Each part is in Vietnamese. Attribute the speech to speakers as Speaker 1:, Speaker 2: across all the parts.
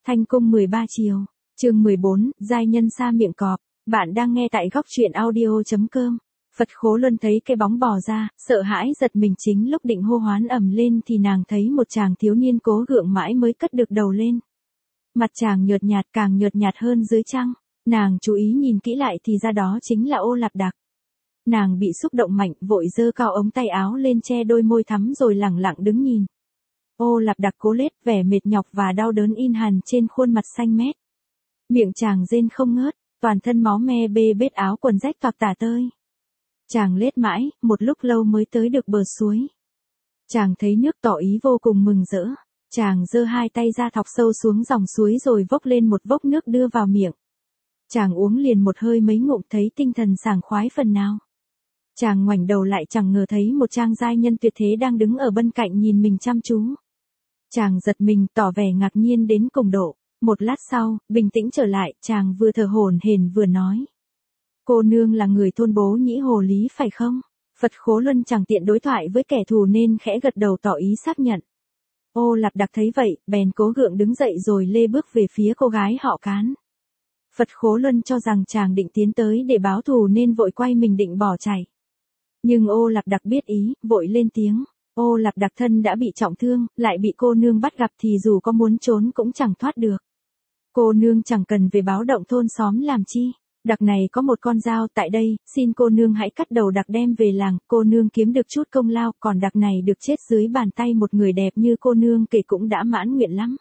Speaker 1: Thanh cung 13 chiều, chương 14, giai nhân xa miệng cọp. Bạn đang nghe tại góc truyện audio.com. Phật Khố Luân thấy cái bóng bò ra, sợ hãi giật mình, chính lúc định hô hoán ầm lên thì nàng thấy một chàng thiếu niên cố gượng mãi mới cất được đầu lên. Mặt chàng nhợt nhạt, càng nhợt nhạt hơn dưới trăng. Nàng chú ý nhìn kỹ lại thì ra đó chính là Ô Lạp Đạc. Nàng bị xúc động mạnh, vội giơ cao ống tay áo lên che đôi môi thắm rồi lẳng lặng đứng nhìn. Ô Lạp Đạc cố lết, vẻ mệt nhọc và đau đớn in hằn trên khuôn mặt xanh mét. Miệng chàng rên không ngớt, toàn thân máu me bê bết, áo quần rách toạc tả tơi. Chàng lết mãi, một lúc lâu mới tới được bờ suối. Chàng thấy nước tỏ ý vô cùng mừng rỡ. Chàng giơ hai tay ra thọc sâu xuống dòng suối rồi vốc lên một vốc nước đưa vào miệng. Chàng uống liền một hơi mấy ngụm, thấy tinh thần sảng khoái phần nào. Chàng ngoảnh đầu lại, chẳng ngờ thấy một trang giai nhân tuyệt thế đang đứng ở bên cạnh nhìn mình chăm chú. Chàng giật mình, tỏ vẻ ngạc nhiên đến cùng độ. Một lát sau, bình tĩnh trở lại, chàng vừa thở hổn hển vừa nói. Cô nương là người thôn Bố Nhĩ Hồ Lý phải không? Phật Khố Luân chẳng tiện đối thoại với kẻ thù nên khẽ gật đầu tỏ ý xác nhận. Ô Lạp Đạc thấy vậy, bèn cố gượng đứng dậy rồi lê bước về phía cô gái họ Cán. Phật Khố Luân cho rằng chàng định tiến tới để báo thù nên vội quay mình định bỏ chạy. Nhưng Ô Lạp Đạc biết ý, vội lên tiếng. Ô Lạp Đạc thân đã bị trọng thương, lại bị cô nương bắt gặp thì dù có muốn trốn cũng chẳng thoát được. Cô nương chẳng cần về báo động thôn xóm làm chi. Đạc này có một con dao tại đây, xin cô nương hãy cắt đầu Đạc đem về làng, cô nương kiếm được chút công lao, còn Đạc này được chết dưới bàn tay một người đẹp như cô nương kể cũng đã mãn nguyện lắm.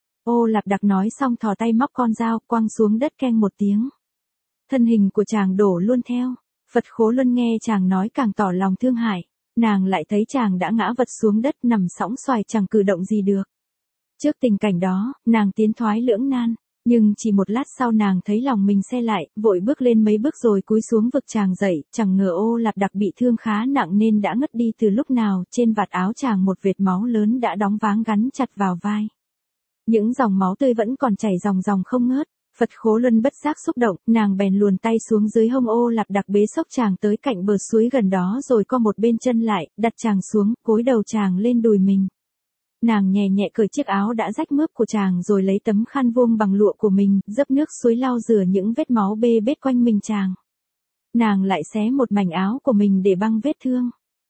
Speaker 1: Ô Lạp Đạc nói xong thò tay móc con dao, quăng xuống đất keng một tiếng. Thân hình của chàng đổ luôn theo. Phật Khố Luân nghe chàng nói càng tỏ lòng thương hại. Nàng lại thấy chàng đã ngã vật xuống đất nằm sõng xoài chẳng cử động gì được. Trước tình cảnh đó, nàng tiến thoái lưỡng nan. Nhưng chỉ một lát sau nàng thấy lòng mình se lại, vội bước lên mấy bước rồi cúi xuống vực chàng dậy, chẳng ngờ Ô Lạp Đạc bị thương khá nặng nên đã ngất đi từ lúc nào, trên vạt áo chàng một vệt máu lớn đã đóng váng gắn chặt vào vai. Những dòng máu tươi vẫn còn chảy ròng ròng không ngớt. Phật Khố Luân bất giác xúc động, nàng bèn luồn tay xuống dưới hông Ô Lạp Đạc bế xốc chàng tới cạnh bờ suối gần đó rồi co một bên chân lại, đặt chàng xuống, cúi đầu chàng lên đùi mình. Nàng nhẹ nhẹ cởi chiếc áo đã rách mướp của chàng rồi lấy tấm khăn vuông bằng lụa của mình, dấp nước suối lau rửa những vết máu bê bết quanh mình chàng. Nàng lại xé một mảnh áo của mình để băng vết thương.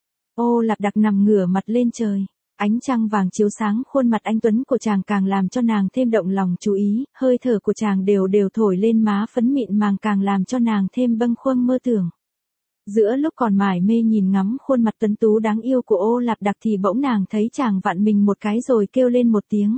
Speaker 1: Ô Lạp Đạc nằm ngửa mặt lên trời. Ánh trăng vàng chiếu sáng khuôn mặt anh tuấn của chàng càng làm cho nàng thêm động lòng chú ý, hơi thở của chàng đều đều thổi lên má phấn mịn màng càng làm cho nàng thêm bâng khuâng mơ tưởng. Giữa lúc còn mải mê nhìn ngắm khuôn mặt tuấn tú đáng yêu của Ô Lạp Đạc thì bỗng nàng thấy chàng vặn mình một cái rồi kêu lên một tiếng.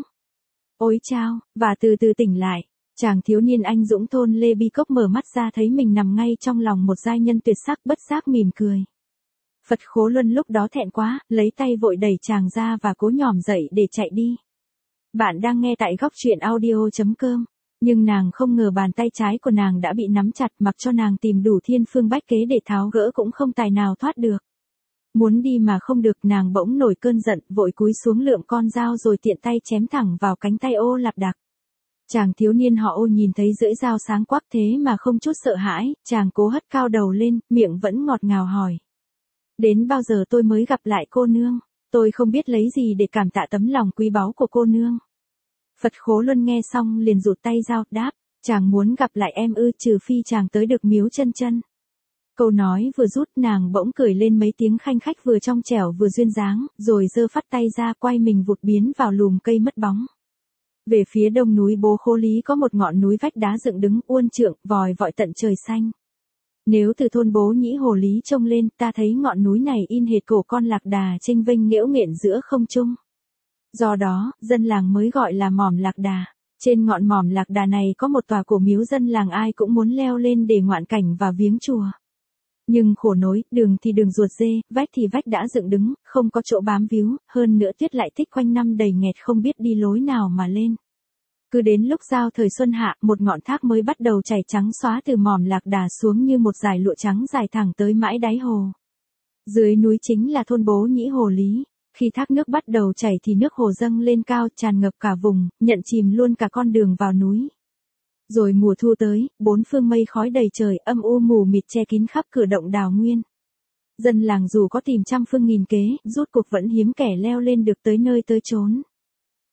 Speaker 1: Ôi chao, và từ từ tỉnh lại. Chàng thiếu niên anh dũng thôn Lê Bi Cốc mở mắt ra thấy mình nằm ngay trong lòng một giai nhân tuyệt sắc, bất giác mỉm cười. Phật Khố Luân lúc đó thẹn quá, lấy tay vội đẩy chàng ra và cố nhòm dậy để chạy đi. Bạn đang nghe tại góc truyện audio.com. Nhưng nàng không ngờ bàn tay trái của nàng đã bị nắm chặt, mặc cho nàng tìm đủ thiên phương bách kế để tháo gỡ cũng không tài nào thoát được. Muốn đi mà không được, nàng bỗng nổi cơn giận, vội cúi xuống lượm con dao rồi tiện tay chém thẳng vào cánh tay Ô Lạp Đạc. Chàng thiếu niên họ Ô nhìn thấy lưỡi dao sáng quắc thế mà không chút sợ hãi, chàng cố hất cao đầu lên, miệng vẫn ngọt ngào hỏi. Đến bao giờ tôi mới gặp lại cô nương? Tôi không biết lấy gì để cảm tạ tấm lòng quý báu của cô nương. Phật Khố Luân nghe xong liền rụt tay dao, đáp, chàng muốn gặp lại em ư, trừ phi chàng tới được Miếu Chân Chân. Câu nói vừa rút nàng bỗng cười lên mấy tiếng khanh khách vừa trong trẻo vừa duyên dáng, rồi giơ phắt tay ra quay mình vụt biến vào lùm cây mất bóng. Về phía đông núi Bố Khố Lý có một ngọn núi vách đá dựng đứng uôn trượng, vòi vọi tận trời xanh. Nếu từ thôn Bố Nhĩ Hồ Lý trông lên, ta thấy ngọn núi này in hệt cổ con lạc đà chênh vênh nghễu nghện giữa không trung. Do đó, dân làng mới gọi là mỏm lạc đà. Trên ngọn mỏm lạc đà này có một tòa cổ miếu, dân làng ai cũng muốn leo lên để ngoạn cảnh và viếng chùa. Nhưng khổ nối, đường thì đường ruột dê, vách thì vách đã dựng đứng, không có chỗ bám víu, hơn nữa tuyết lại tích quanh năm đầy nghẹt, không biết đi lối nào mà lên. Cứ đến lúc giao thời xuân hạ, một ngọn thác mới bắt đầu chảy trắng xóa từ mỏm lạc đà xuống như một dải lụa trắng dài thẳng tới mãi đáy hồ. Dưới núi chính là thôn Bố Nhĩ Hồ Lý. Khi thác nước bắt đầu chảy thì nước hồ dâng lên cao, tràn ngập cả vùng, nhận chìm luôn cả con đường vào núi. Rồi mùa thu tới, bốn phương mây khói đầy trời, âm u mù mịt che kín khắp cửa động đào nguyên. Dân làng dù có tìm trăm phương nghìn kế, rốt cuộc vẫn hiếm kẻ leo lên được tới nơi tới chốn.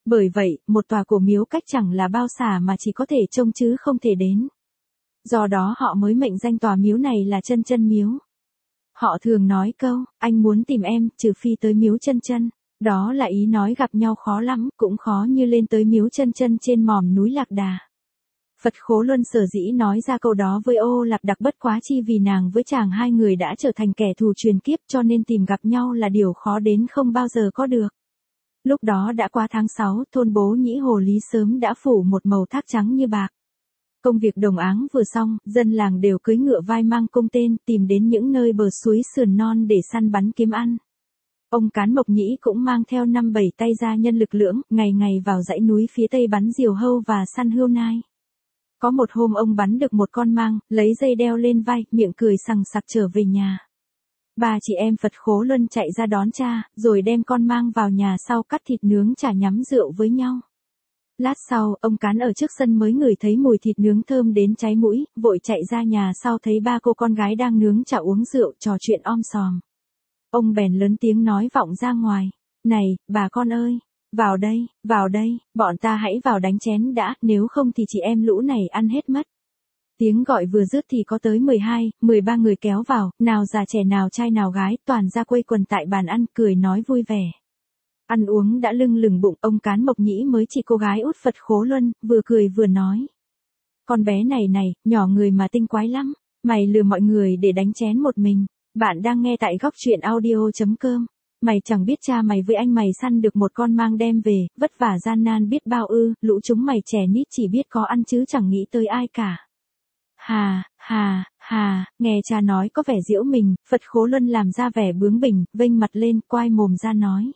Speaker 1: Bởi vậy, một tòa cổ miếu cách chẳng là bao xa mà chỉ có thể trông chứ không thể đến. Do đó họ mới mệnh danh tòa miếu này là Chân Chân miếu. Họ thường nói câu, anh muốn tìm em, trừ phi tới miếu Chân Chân. Đó là ý nói gặp nhau khó lắm, cũng khó như lên tới miếu Chân Chân trên mỏm núi Lạc Đà. Phật Khố Luân sở dĩ nói ra câu đó với Ô Lạp Đặc bất quá chi vì nàng với chàng hai người đã trở thành kẻ thù truyền kiếp cho nên tìm gặp nhau là điều khó đến không bao giờ có được. Lúc đó đã qua tháng 6, thôn Bố Nhĩ Hồ Lý sớm đã phủ một màu thác trắng như bạc. Công việc đồng áng vừa xong, dân làng đều cưỡi ngựa vai mang cung tên tìm đến những nơi bờ suối sườn non để săn bắn kiếm ăn. Ông Cán Mộc Nhĩ cũng mang theo 5-7 tay gia nhân lực lưỡng, ngày ngày vào dãy núi phía tây bắn diều hâu và săn hươu nai. Có một hôm ông bắn được một con mang, lấy dây đeo lên vai, miệng cười sằng sặc trở về nhà. Ba chị em Phật Khố Luân chạy ra đón cha, rồi đem con mang vào nhà sau cắt thịt nướng chả nhắm rượu với nhau. Lát sau, ông Cán ở trước sân mới ngửi thấy mùi thịt nướng thơm đến cháy mũi, vội chạy ra nhà sau thấy ba cô con gái đang nướng chả uống rượu trò chuyện om sòm. Ông bèn lớn tiếng nói vọng ra ngoài, này, bà con ơi, vào đây, bọn ta hãy vào đánh chén đã, nếu không thì chị em lũ này ăn hết mất. Tiếng gọi vừa dứt thì có tới 12, 13 người kéo vào, nào già trẻ nào trai nào gái, toàn ra quây quần tại bàn ăn, cười nói vui vẻ. Ăn uống đã lưng lửng bụng, ông Cán Mộc Nhĩ mới chỉ cô gái út Phật Khố Luân, vừa cười vừa nói. Con bé này, nhỏ người mà tinh quái lắm, mày lừa mọi người để đánh chén một mình. Bạn đang nghe tại góc truyện audio.com. Mày chẳng biết cha mày với anh mày săn được một con mang đem về, vất vả gian nan biết bao ư, lũ chúng mày trẻ nít chỉ biết có ăn chứ chẳng nghĩ tới ai cả. Hà, nghe cha nói có vẻ giễu mình, Phật Khố Luân làm ra vẻ bướng bỉnh, vênh mặt lên, quay mồm ra nói.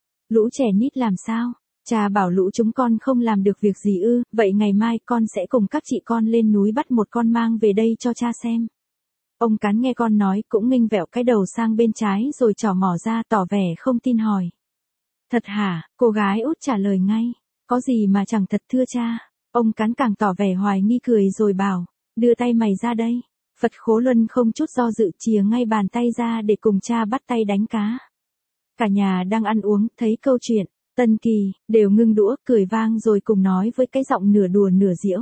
Speaker 1: Lũ trẻ nít làm sao? Cha bảo lũ chúng con không làm được việc gì ư, vậy ngày mai con sẽ cùng các chị con lên núi bắt một con mang về đây cho cha xem. Ông Cán nghe con nói cũng nghênh vẹo cái đầu sang bên trái rồi trỏ mỏ ra tỏ vẻ không tin hỏi. Thật hả? Cô gái út trả lời ngay. Có gì mà chẳng thật thưa cha. Ông Cán càng tỏ vẻ hoài nghi cười rồi bảo, đưa tay mày ra đây. Phật Khố Luân không chút do dự chìa ngay bàn tay ra để cùng cha bắt tay đánh cá. Cả nhà đang ăn uống, thấy câu chuyện, Tân Kỳ, đều ngưng đũa, cười vang rồi cùng nói với cái giọng nửa đùa nửa giễu.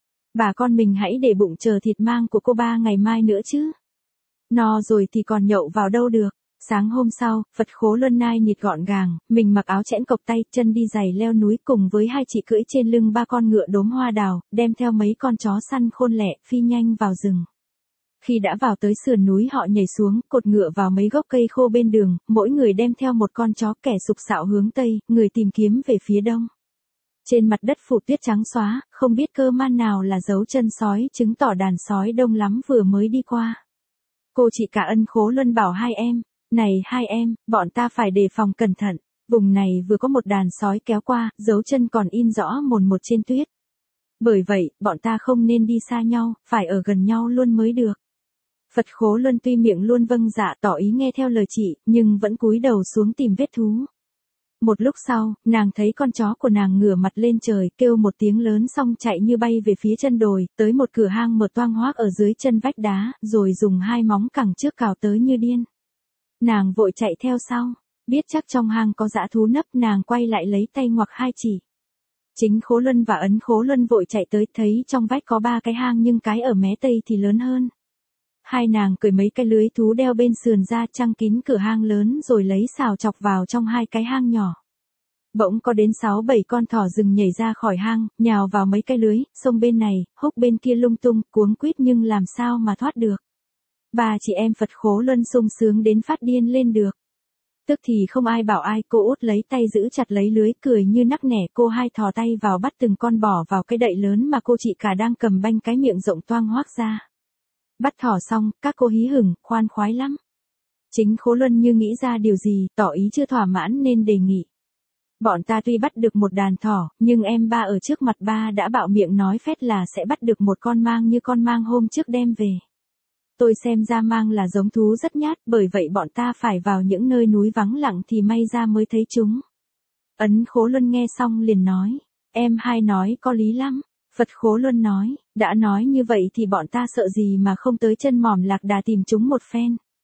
Speaker 1: Bà con mình hãy để bụng chờ thịt mang của cô ba ngày mai nữa chứ. No rồi thì còn nhậu vào đâu được. Sáng hôm sau, Phật Khố Luân nai nịt gọn gàng, mình mặc áo chẽn cộc tay, chân đi giày leo núi cùng với hai chị cưỡi trên lưng ba con ngựa đốm hoa đào, đem theo mấy con chó săn khôn lẹ, phi nhanh vào rừng. Khi đã vào tới sườn núi họ nhảy xuống, cột ngựa vào mấy gốc cây khô bên đường, mỗi người đem theo một con chó, kẻ sục sạo hướng tây, người tìm kiếm về phía đông. Trên mặt đất phủ tuyết trắng xóa, không biết cơ man nào là dấu chân sói, chứng tỏ đàn sói đông lắm vừa mới đi qua. Cô chị cả Ân Khố Luân bảo hai em, này hai em, bọn ta phải đề phòng cẩn thận, vùng này vừa có một đàn sói kéo qua, dấu chân còn in rõ mồn một trên tuyết. Bởi vậy, bọn ta không nên đi xa nhau, phải ở gần nhau luôn mới được. Phật Khố Luân tuy miệng luôn vâng dạ tỏ ý nghe theo lời chị, nhưng vẫn cúi đầu xuống tìm vết thú. Một lúc sau, nàng thấy con chó của nàng ngửa mặt lên trời, kêu một tiếng lớn xong chạy như bay về phía chân đồi, tới một cửa hang mở toang hoác ở dưới chân vách đá, rồi dùng hai móng cẳng trước cào tới như điên. Nàng vội chạy theo sau, biết chắc trong hang có dã thú nấp, nàng quay lại lấy tay ngoặc hai chỉ. Chính Khố Luân và Ấn Khố Luân vội chạy tới, thấy trong vách có ba cái hang nhưng cái ở mé tây thì lớn hơn. Hai nàng cởi mấy cái lưới thú đeo bên sườn ra trăng kín cửa hang lớn rồi lấy xào chọc vào trong hai cái hang nhỏ. Bỗng có đến 6-7 con thỏ rừng nhảy ra khỏi hang, nhào vào mấy cái lưới, xông bên này, húc bên kia lung tung, cuống quýt nhưng làm sao mà thoát được. Ba chị em Phật Khố Luân sung sướng đến phát điên lên được. Tức thì không ai bảo ai, cô út lấy tay giữ chặt lấy lưới, cười như nắc nẻ, cô hai thò tay vào bắt từng con bỏ vào cái đậy lớn mà cô chị cả đang cầm banh cái miệng rộng toang hoác ra. Bắt thỏ xong, các cô hí hửng, khoan khoái lắm. Chính Khố Luân như nghĩ ra điều gì, tỏ ý chưa thỏa mãn nên đề nghị. Bọn ta tuy bắt được một đàn thỏ, nhưng em ba ở trước mặt ba đã bạo miệng nói phét là sẽ bắt được một con mang như con mang hôm trước đem về. Tôi xem ra mang là giống thú rất nhát, bởi vậy bọn ta phải vào những nơi núi vắng lặng thì may ra mới thấy chúng. Ấn Khố Luân nghe xong liền nói, em hai nói có lý lắm. Phật Khố Luân nói, đã nói như vậy thì bọn ta sợ gì mà không tới chân mỏm Lạc Đà tìm chúng một phen.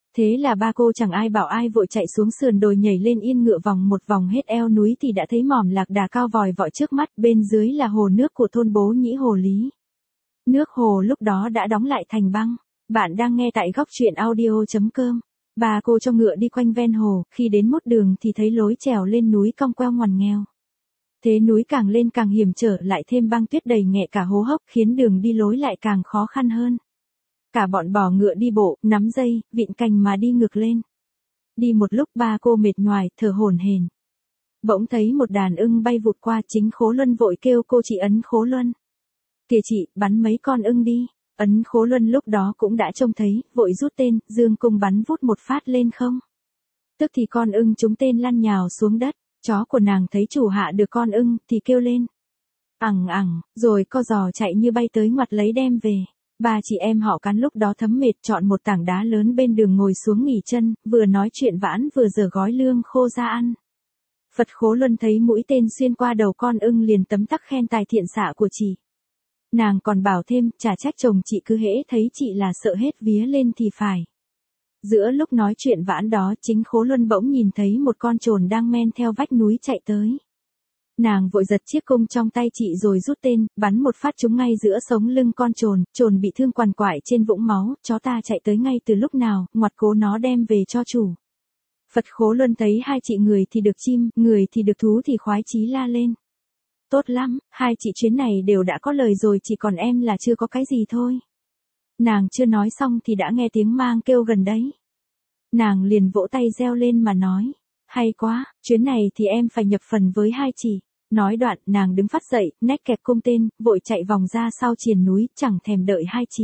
Speaker 1: Thế là ba cô chẳng ai bảo ai vội chạy xuống sườn đồi nhảy lên yên ngựa vòng một vòng hết eo núi thì đã thấy mỏm lạc đà cao vòi vọi trước mắt, bên dưới là hồ nước của thôn Bố Nhĩ Hồ Lý. Nước hồ lúc đó đã đóng lại thành băng. Bạn đang nghe tại góc truyện audio.com. Ba cô cho ngựa đi quanh ven hồ, khi đến mốt đường thì thấy lối trèo lên núi cong queo ngoằn nghèo. Thế núi càng lên càng hiểm trở, lại thêm băng tuyết đầy nghẹ cả hố hốc, khiến đường đi lối lại càng khó khăn hơn. Cả bọn bò ngựa đi bộ, nắm dây, vịn cành mà đi ngược lên. Đi một lúc ba cô mệt nhoài, thở hổn hển. Bỗng thấy một đàn ưng bay vụt qua, chính Khố Luân vội kêu cô chị Ấn Khố Luân. Kìa chị, bắn mấy con ưng đi. Ấn Khố Luân lúc đó cũng đã trông thấy, vội rút tên, dương cung bắn vút một phát lên không. Tức thì con ưng trúng tên lăn nhào xuống đất, chó của nàng thấy chủ hạ được con ưng, thì kêu lên. Ẳng ẳng, rồi co giò chạy như bay tới ngoặt lấy đem về. Ba chị em họ Cán lúc đó thấm mệt chọn một tảng đá lớn bên đường ngồi xuống nghỉ chân, vừa nói chuyện vãn vừa giở gói lương khô ra ăn. Phật Khố Luân thấy mũi tên xuyên qua đầu con ưng liền tấm tắc khen tài thiện xạ của chị. Nàng còn bảo thêm, chả trách chồng chị cứ hễ thấy chị là sợ hết vía lên thì phải. Giữa lúc nói chuyện vãn đó, chính Khố Luân bỗng nhìn thấy một con trồn đang men theo vách núi chạy tới. Nàng vội giật chiếc cung trong tay chị rồi rút tên, bắn một phát trúng ngay giữa sống lưng con trồn, trồn bị thương quằn quại trên vũng máu, chó ta chạy tới ngay từ lúc nào, ngoặt cố nó đem về cho chủ. Phật Khố Luân thấy hai chị người thì được chim, người thì được thú thì khoái chí la lên. Tốt lắm, hai chị chuyến này đều đã có lời rồi, chỉ còn em là chưa có cái gì thôi. Nàng chưa nói xong thì đã nghe tiếng mang kêu gần đấy. Nàng liền vỗ tay reo lên mà nói. Hay quá, chuyến này thì em phải nhập phần với hai chị. Nói đoạn, nàng đứng phắt dậy, nách kẹp cung tên, vội chạy vòng ra sau triền núi, chẳng thèm đợi hai chị.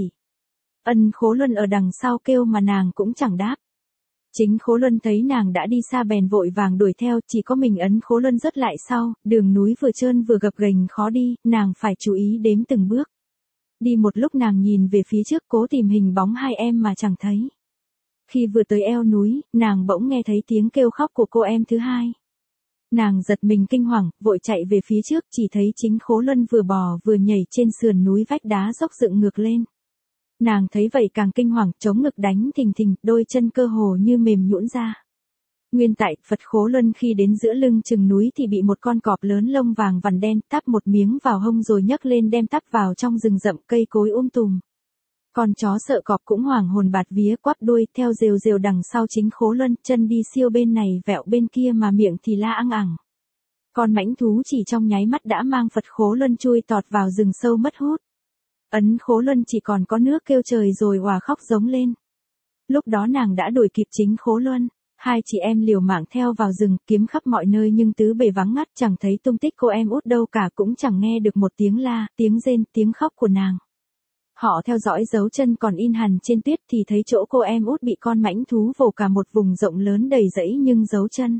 Speaker 1: Ân Khố Luân ở đằng sau kêu mà nàng cũng chẳng đáp. Chính Khố Luân thấy nàng đã đi xa bèn vội vàng đuổi theo, chỉ có mình Ấn Khố Luân rớt lại sau, đường núi vừa trơn vừa gập ghềnh khó đi, nàng phải chú ý đếm từng bước. Đi một lúc nàng nhìn về phía trước cố tìm hình bóng hai em mà chẳng thấy. Khi vừa tới eo núi, nàng bỗng nghe thấy tiếng kêu khóc của cô em thứ hai. Nàng giật mình kinh hoàng, vội chạy về phía trước, chỉ thấy chính Khố Luân vừa bò vừa nhảy trên sườn núi vách đá dốc dựng ngược lên. Nàng thấy vậy càng kinh hoàng, chống ngực đánh thình thình, đôi chân cơ hồ như mềm nhũn ra. Nguyên tại, Phật Khố Luân khi đến giữa lưng chừng núi thì bị một con cọp lớn lông vàng vằn đen tắp một miếng vào hông rồi nhấc lên đem tắp vào trong rừng rậm cây cối tùm. Con chó sợ cọp cũng hoảng hồn bạt vía quắp đuôi theo rều rều đằng sau chính Khố Luân, chân đi siêu bên này vẹo bên kia mà miệng thì la ăng ẳng. Con mãnh thú chỉ trong nháy mắt đã mang Phật Khố Luân chui tọt vào rừng sâu mất hút. Ấn Khố Luân chỉ còn có nước kêu trời rồi òa khóc giống lên. Lúc đó nàng đã đuổi kịp chính Khố Luân, hai chị em liều mạng theo vào rừng kiếm khắp mọi nơi nhưng tứ bề vắng ngắt, chẳng thấy tung tích cô em út đâu cả, cũng chẳng nghe được một tiếng la, tiếng rên, tiếng khóc của nàng. Họ theo dõi dấu chân còn in hằn trên tuyết thì thấy chỗ cô em út bị con mãnh thú vồ cả một vùng rộng lớn đầy rẫy nhưng dấu chân.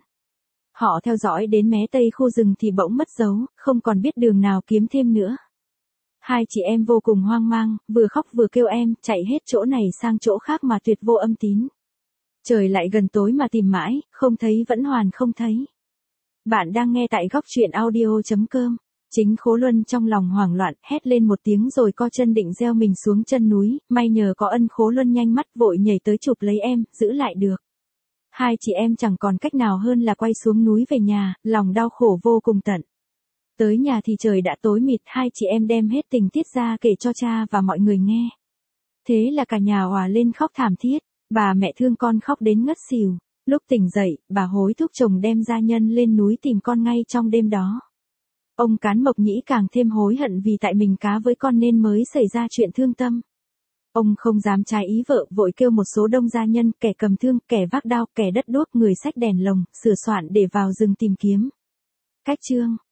Speaker 1: Họ theo dõi đến mé tây khu rừng thì bỗng mất dấu, không còn biết đường nào kiếm thêm nữa. Hai chị em vô cùng hoang mang, vừa khóc vừa kêu em, chạy hết chỗ này sang chỗ khác mà tuyệt vô âm tín. Trời lại gần tối mà tìm mãi, không thấy vẫn hoàn không thấy. Bạn đang nghe tại góc truyện audio.com. Chính Khố Luân trong lòng hoảng loạn, hét lên một tiếng rồi co chân định gieo mình xuống chân núi, may nhờ có Ân Khố Luân nhanh mắt vội nhảy tới chụp lấy em, giữ lại được. Hai chị em chẳng còn cách nào hơn là quay xuống núi về nhà, lòng đau khổ vô cùng tận. Tới nhà thì trời đã tối mịt, hai chị em đem hết tình tiết ra kể cho cha và mọi người nghe. Thế là cả nhà òa lên khóc thảm thiết, bà mẹ thương con khóc đến ngất xỉu. Lúc tỉnh dậy, bà hối thúc chồng đem gia nhân lên núi tìm con ngay trong đêm đó. Ông Cán Mộc Nhĩ càng thêm hối hận vì tại mình cá với con nên mới xảy ra chuyện thương tâm. Ông không dám trái ý vợ, vội kêu một số đông gia nhân, kẻ cầm thương, kẻ vác đao, kẻ đất đuốc, người xách đèn lồng, sửa soạn để vào rừng tìm kiếm. Cách chương